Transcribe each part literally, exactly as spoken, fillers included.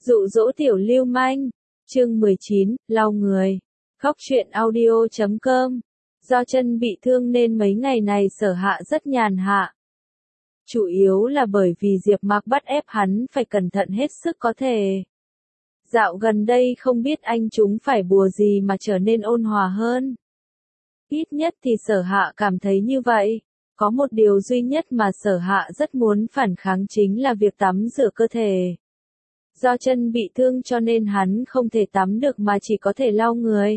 Dụ dỗ tiểu lưu manh. Chương mười chín, lau người. Khóc chuyện audio chấm com. Do chân bị thương nên mấy ngày này Sở Hạ rất nhàn hạ. Chủ yếu là bởi vì Diệp Mạc bắt ép hắn phải cẩn thận hết sức có thể. Dạo gần đây không biết anh chúng phải bùa gì mà trở nên ôn hòa hơn. Ít nhất thì Sở Hạ cảm thấy như vậy. Có một điều duy nhất mà Sở Hạ rất muốn phản kháng chính là việc tắm rửa cơ thể. Do chân bị thương cho nên hắn không thể tắm được mà chỉ có thể lau người.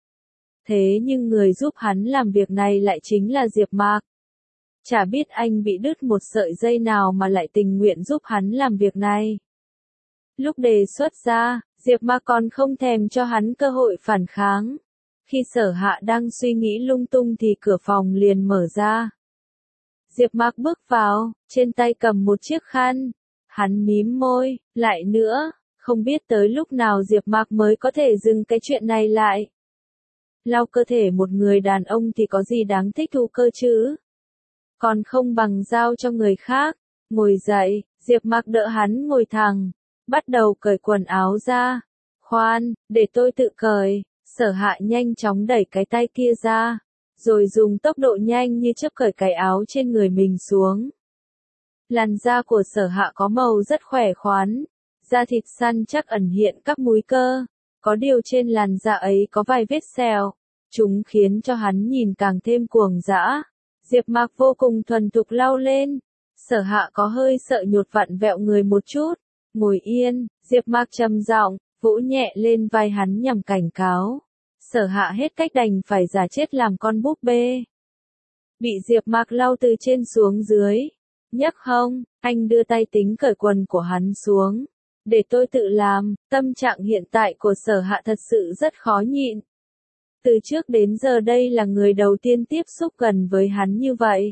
Thế nhưng người giúp hắn làm việc này lại chính là Diệp Mạc. Chả biết anh bị đứt một sợi dây nào mà lại tình nguyện giúp hắn làm việc này. Lúc đề xuất ra, Diệp Mạc còn không thèm cho hắn cơ hội phản kháng. Khi Sở Hạ đang suy nghĩ lung tung thì cửa phòng liền mở ra. Diệp Mạc bước vào, trên tay cầm một chiếc khăn. Hắn mím môi, lại nữa, không biết tới lúc nào Diệp Mạc mới có thể dừng cái chuyện này lại. Lau cơ thể một người đàn ông thì có gì đáng thích thú cơ chứ? Còn không bằng giao cho người khác. Ngồi dậy, Diệp Mạc đỡ hắn ngồi thẳng, bắt đầu cởi quần áo ra. Khoan, để tôi tự cởi. Sở Hạ nhanh chóng đẩy cái tay kia ra, rồi dùng tốc độ nhanh như chớp cởi cái áo trên người mình xuống. Làn da của Sở Hạ có màu rất khỏe khoắn, da thịt săn chắc ẩn hiện các múi cơ, có điều trên làn da ấy có vài vết sẹo, chúng khiến cho hắn nhìn càng thêm cuồng dã. Diệp Mạc vô cùng thuần thục lau lên, Sở Hạ có hơi sợ nhột vặn vẹo người một chút, ngồi yên, Diệp Mạc trầm giọng, vỗ nhẹ lên vai hắn nhằm cảnh cáo. Sở Hạ hết cách đành phải giả chết làm con búp bê. Bị Diệp Mạc lau từ trên xuống dưới. Nhấc hông, anh đưa tay tính cởi quần của hắn xuống. Để tôi tự làm, tâm trạng hiện tại của Sở Hạ thật sự rất khó nhịn. Từ trước đến giờ đây là người đầu tiên tiếp xúc gần với hắn như vậy.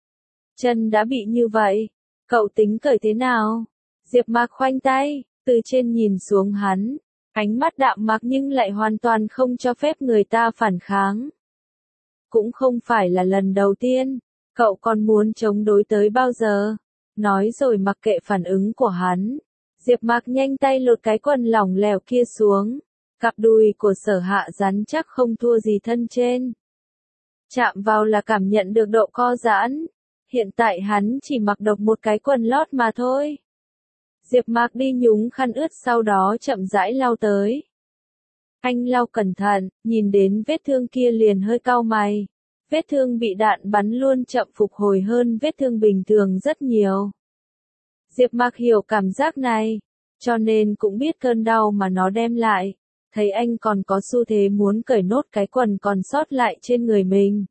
Chân đã bị như vậy, cậu tính cởi thế nào? Diệp Mạc khoanh tay, từ trên nhìn xuống hắn, ánh mắt đạm mạc nhưng lại hoàn toàn không cho phép người ta phản kháng. Cũng không phải là lần đầu tiên. Cậu còn muốn chống đối tới bao giờ? Nói rồi mặc kệ phản ứng của hắn. Diệp Mạc nhanh tay lột cái quần lỏng lẻo kia xuống. Cặp đùi của Sở Hạ rắn chắc không thua gì thân trên. Chạm vào là cảm nhận được độ co giãn. Hiện tại hắn chỉ mặc độc một cái quần lót mà thôi. Diệp Mạc đi nhúng khăn ướt sau đó chậm rãi lau tới. Anh lau cẩn thận, nhìn đến vết thương kia liền hơi cau mày. Vết thương bị đạn bắn luôn chậm phục hồi hơn vết thương bình thường rất nhiều. Diệp Mạc hiểu cảm giác này, cho nên cũng biết cơn đau mà nó đem lại. Thấy anh còn có xu thế muốn cởi nốt cái quần còn sót lại trên người mình.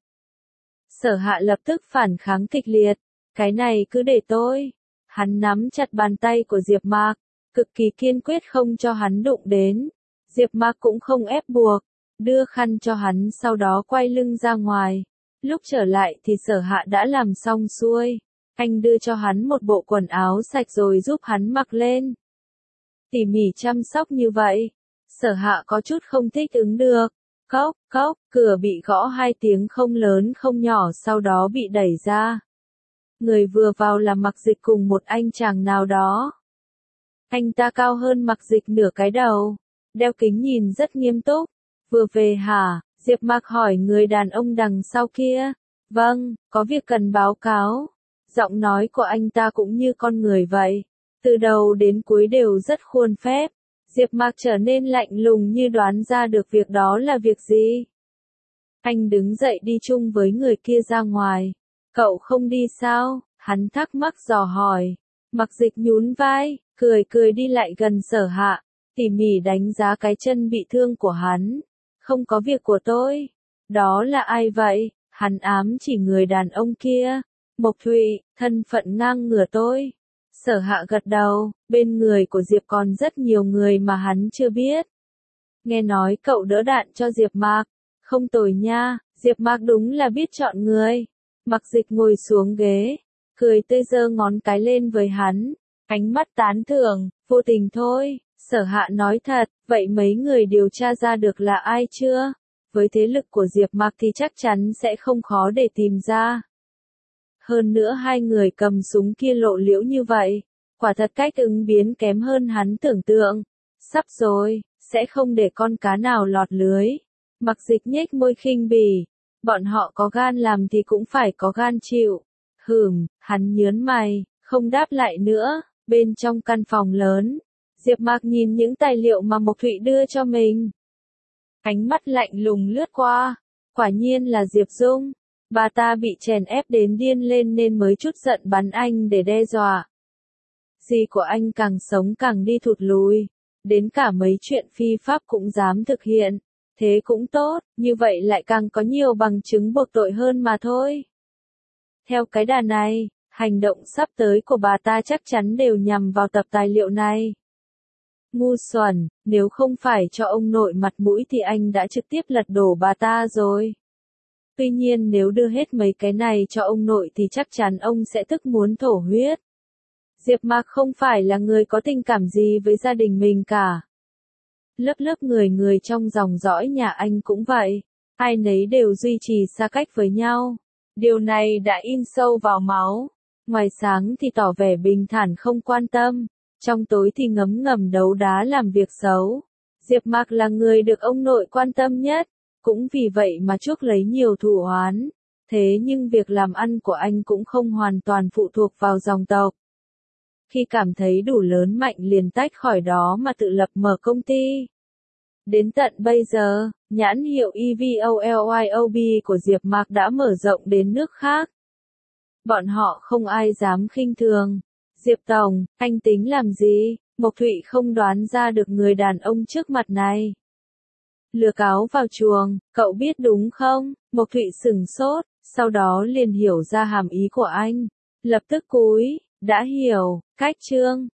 Sở Hạ lập tức phản kháng kịch liệt. Cái này cứ để tôi. Hắn nắm chặt bàn tay của Diệp Mạc, cực kỳ kiên quyết không cho hắn đụng đến. Diệp Mạc cũng không ép buộc, đưa khăn cho hắn sau đó quay lưng ra ngoài. Lúc trở lại thì Sở Hạ đã làm xong xuôi. Anh đưa cho hắn một bộ quần áo sạch rồi giúp hắn mặc lên. Tỉ mỉ chăm sóc như vậy, Sở Hạ có chút không thích ứng được. Cốc, cốc, cửa bị gõ hai tiếng không lớn không nhỏ sau đó bị đẩy ra. Người vừa vào là Mạc Dịch cùng một anh chàng nào đó. Anh ta cao hơn Mạc Dịch nửa cái đầu, đeo kính nhìn rất nghiêm túc. Vừa về hả? Diệp Mạc hỏi người đàn ông đằng sau kia. Vâng, có việc cần báo cáo. Giọng nói của anh ta cũng như con người vậy. Từ đầu đến cuối đều rất khuôn phép. Diệp Mạc trở nên lạnh lùng như đoán ra được việc đó là việc gì. Anh đứng dậy đi chung với người kia ra ngoài. Cậu không đi sao? Hắn thắc mắc dò hỏi. Mạc Dịch nhún vai, cười cười đi lại gần Sở Hạ, tỉ mỉ đánh giá cái chân bị thương của hắn. Không có việc của tôi. Đó là ai vậy? Hắn ám chỉ người đàn ông kia. Mộc Thụy, thân phận ngang ngửa tôi. Sở Hạ gật đầu, bên người của Diệp còn rất nhiều người mà hắn chưa biết. Nghe nói cậu đỡ đạn cho Diệp Mạc. Không tồi nha, Diệp Mạc đúng là biết chọn người. Mạc Dịch ngồi xuống ghế, cười tươi giơ ngón cái lên với hắn. Ánh mắt tán thưởng, vô tình thôi. Sở Hạ nói thật, vậy mấy người điều tra ra được là ai chưa? Với thế lực của Diệp Mạc thì chắc chắn sẽ không khó để tìm ra. Hơn nữa hai người cầm súng kia lộ liễu như vậy, Quả thật cách ứng biến kém hơn hắn tưởng tượng. Sắp rồi, sẽ không để con cá nào lọt lưới. Mặc Dịch nhếch môi khinh bỉ. Bọn họ có gan làm thì cũng phải có gan chịu. Hừm, hắn nhớn mày, không đáp lại nữa. Bên trong căn phòng lớn, Diệp Mạc nhìn những tài liệu mà Mộc Thụy đưa cho mình. Ánh mắt lạnh lùng lướt qua. Quả nhiên là Diệp Dung. Bà ta bị chèn ép đến điên lên nên mới chút giận bắn anh để đe dọa. Dì của anh càng sống càng đi thụt lùi. Đến cả mấy chuyện phi pháp cũng dám thực hiện. Thế cũng tốt, như vậy lại càng có nhiều bằng chứng buộc tội hơn mà thôi. Theo cái đà này, hành động sắp tới của bà ta chắc chắn đều nhằm vào tập tài liệu này. Ngu xuẩn, nếu không phải cho ông nội mặt mũi thì anh đã trực tiếp lật đổ bà ta rồi. Tuy nhiên nếu đưa hết mấy cái này cho ông nội thì chắc chắn ông sẽ tức muốn thổ huyết. Diệp Mạc không phải là người có tình cảm gì với gia đình mình cả. Lớp lớp người người trong dòng dõi nhà anh cũng vậy. Ai nấy đều duy trì xa cách với nhau. Điều này đã in sâu vào máu. Ngoài sáng thì tỏ vẻ bình thản không quan tâm. Trong tối thì ngấm ngầm đấu đá làm việc xấu. Diệp Mạc là người được ông nội quan tâm nhất. Cũng vì vậy mà chuốc lấy nhiều thù oán. Thế nhưng việc làm ăn của anh cũng không hoàn toàn phụ thuộc vào dòng tộc. Khi cảm thấy đủ lớn mạnh liền tách khỏi đó mà tự lập mở công ty. Đến tận bây giờ, nhãn hiệu e vovyob của Diệp Mạc đã mở rộng đến nước khác. Bọn họ không ai dám khinh thường. Diệp Tổng, anh tính làm gì? Mộc Thụy không đoán ra được người đàn ông trước mặt này. Lừa cáo vào chuồng, cậu biết đúng không? Mộc Thụy sửng sốt, sau đó liền hiểu ra hàm ý của anh. Lập tức cúi, đã hiểu, cách chương.